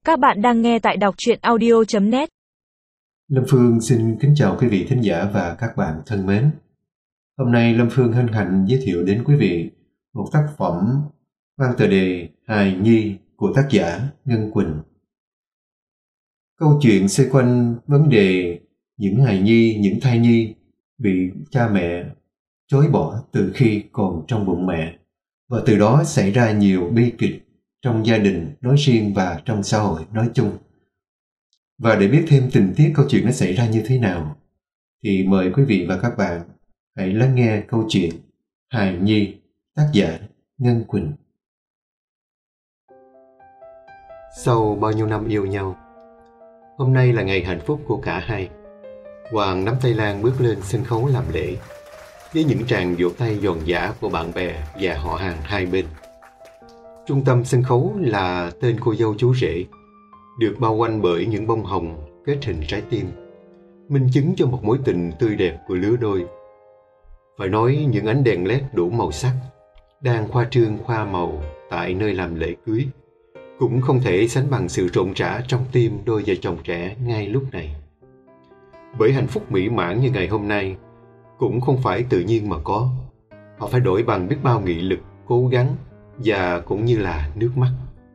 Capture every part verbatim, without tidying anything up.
Các bạn đang nghe tại đọc truyện audio chấm net. Lâm Phương xin kính chào quý vị thính giả và các bạn thân mến. Hôm nay Lâm Phương hân hạnh giới thiệu đến quý vị một tác phẩm mang tựa đề Hài Nhi của tác giả Ngân Quỳnh. Câu chuyện xoay quanh vấn đề những hài nhi, những thai nhi bị cha mẹ chối bỏ từ khi còn trong bụng mẹ, và từ đó xảy ra nhiều bi kịch trong gia đình nói riêng và trong xã hội nói chung. Và để biết thêm tình tiết câu chuyện nó xảy ra như thế nào, thì mời quý vị và các bạn hãy lắng nghe câu chuyện Hài Nhi, tác giả Ngân Quỳnh. Sau bao nhiêu năm yêu nhau, hôm nay là ngày hạnh phúc của cả hai. Hoàng nắm tay Lan bước lên sân khấu làm lễ, với những tràng vỗ tay giòn giã của bạn bè và họ hàng hai bên. Trung tâm sân khấu là tên cô dâu chú rể, được bao quanh bởi những bông hồng kết hình trái tim, minh chứng cho một mối tình tươi đẹp của lứa đôi. Phải nói những ánh đèn led đủ màu sắc đang khoa trương khoa màu tại nơi làm lễ cưới cũng không thể sánh bằng sự rộn rã trong tim đôi vợ chồng trẻ ngay lúc này. Bởi hạnh phúc mỹ mãn như ngày hôm nay cũng không phải tự nhiên mà có. Họ phải đổi bằng biết bao nghị lực, cố gắng và cũng như là nước mắt.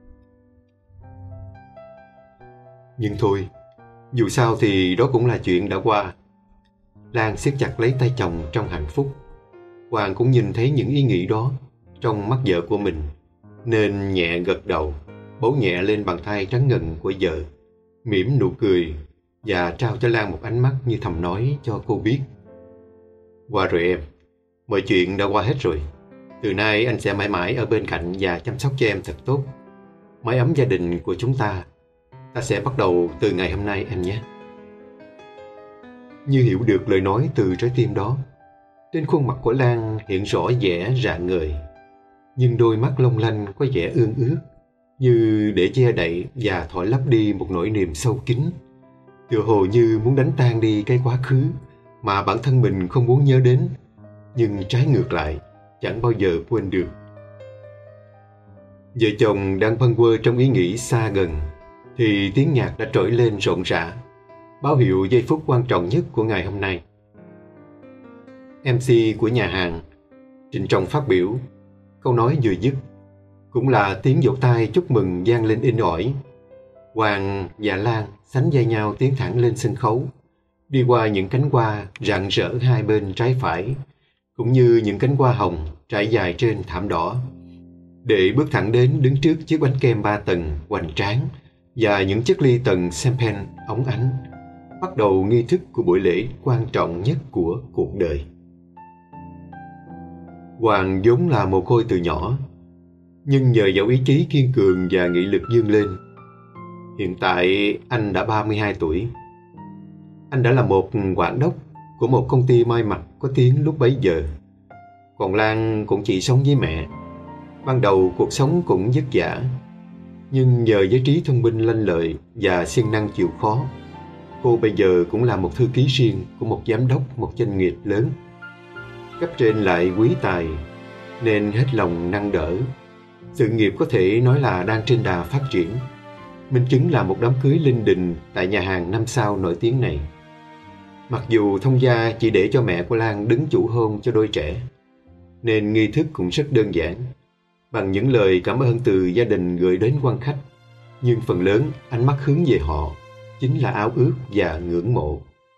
Nhưng thôi, dù sao thì đó cũng là chuyện đã qua. Lan siết chặt lấy tay chồng trong hạnh phúc. Hoàng cũng nhìn thấy những ý nghĩ đó trong mắt vợ của mình, nên nhẹ gật đầu, bấu nhẹ lên bàn tay trắng ngần của vợ, mỉm nụ cười và trao cho Lan một ánh mắt như thầm nói cho cô biết: qua rồi em, mọi chuyện đã qua hết rồi. Từ nay anh sẽ mãi mãi ở bên cạnh và chăm sóc cho em thật tốt. Mái ấm gia đình của chúng ta, ta sẽ bắt đầu từ ngày hôm nay em nhé. Như hiểu được lời nói từ trái tim đó, trên khuôn mặt của Lan hiện rõ vẻ rạng ngời, nhưng đôi mắt long lanh có vẻ ương ướt, như để che đậy và thổi lấp đi một nỗi niềm sâu kín, tựa hồ như muốn đánh tan đi cái quá khứ mà bản thân mình không muốn nhớ đến, nhưng trái ngược lại chẳng bao giờ quên được. Vợ chồng đang bâng quơ trong ý nghĩ xa gần, thì tiếng nhạc đã trỗi lên rộn rã, báo hiệu giây phút quan trọng nhất của ngày hôm nay. em xê của nhà hàng trịnh trọng phát biểu. Câu nói vừa dứt, cũng là tiếng vỗ tay chúc mừng vang lên inh ỏi. Hoàng và Lan sánh vai nhau tiến thẳng lên sân khấu, đi qua những cánh hoa rạng rỡ hai bên trái phải, cũng như những cánh hoa hồng trải dài trên thảm đỏ, để bước thẳng đến đứng trước chiếc bánh kem ba tầng hoành tráng và những chiếc ly tầng champagne óng ánh, bắt đầu nghi thức của buổi lễ quan trọng nhất của cuộc đời. Hoàng vốn là mồ côi từ nhỏ, nhưng nhờ vào ý chí kiên cường và nghị lực vươn lên, hiện tại anh đã ba mươi hai tuổi. Anh đã là một quản đốc của một công ty may mặc có tiếng lúc bấy giờ. Còn Lan cũng chỉ sống với mẹ. Ban đầu cuộc sống cũng vất vả, nhưng nhờ với trí thông minh lanh lợi và siêng năng chịu khó, cô bây giờ cũng là một thư ký riêng của một giám đốc một doanh nghiệp lớn. Cấp trên lại quý tài, nên hết lòng nâng đỡ. Sự nghiệp có thể nói là đang trên đà phát triển. Minh chứng là một đám cưới linh đình tại nhà hàng năm sao nổi tiếng này. Mặc dù thông gia chỉ để cho mẹ của Lan đứng chủ hôn cho đôi trẻ, nên nghi thức cũng rất đơn giản, bằng những lời cảm ơn từ gia đình gửi đến quan khách, nhưng phần lớn ánh mắt hướng về họ chính là ao ước và ngưỡng mộ.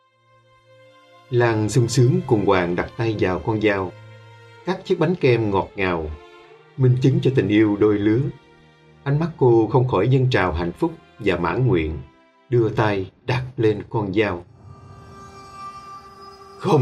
Lan sung sướng cùng Hoàng đặt tay vào con dao, cắt chiếc bánh kem ngọt ngào, minh chứng cho tình yêu đôi lứa. Ánh mắt cô không khỏi dâng trào hạnh phúc và mãn nguyện, đưa tay đặt lên con dao. Không!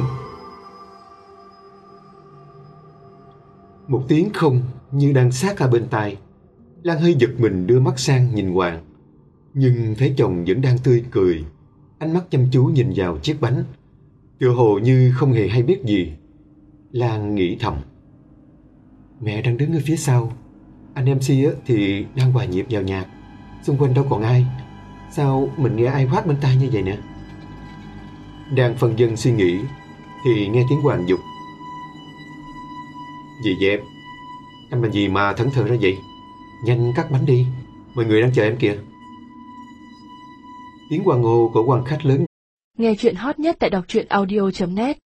Một tiếng không như đang sát ở bên tai. Lan hơi giật mình đưa mắt sang nhìn Hoàng, nhưng thấy chồng vẫn đang tươi cười, ánh mắt chăm chú nhìn vào chiếc bánh, tựa hồ như không hề hay biết gì. Lan nghĩ thầm: mẹ đang đứng ở phía sau, anh em xê thì đang hòa nhịp vào nhạc, xung quanh đâu còn ai, sao mình nghe ai quát bên tai như vậy nè. Đang phân vân suy nghĩ thì nghe tiếng Hoàng dục: gì vậy em? Em làm gì mà thẫn thờ ra vậy? Nhanh cắt bánh đi, mọi người đang chờ em kìa. tiếng hoan hô của quan khách lớn. Nghe chuyện hot nhất tại đọc truyện audio chấm net.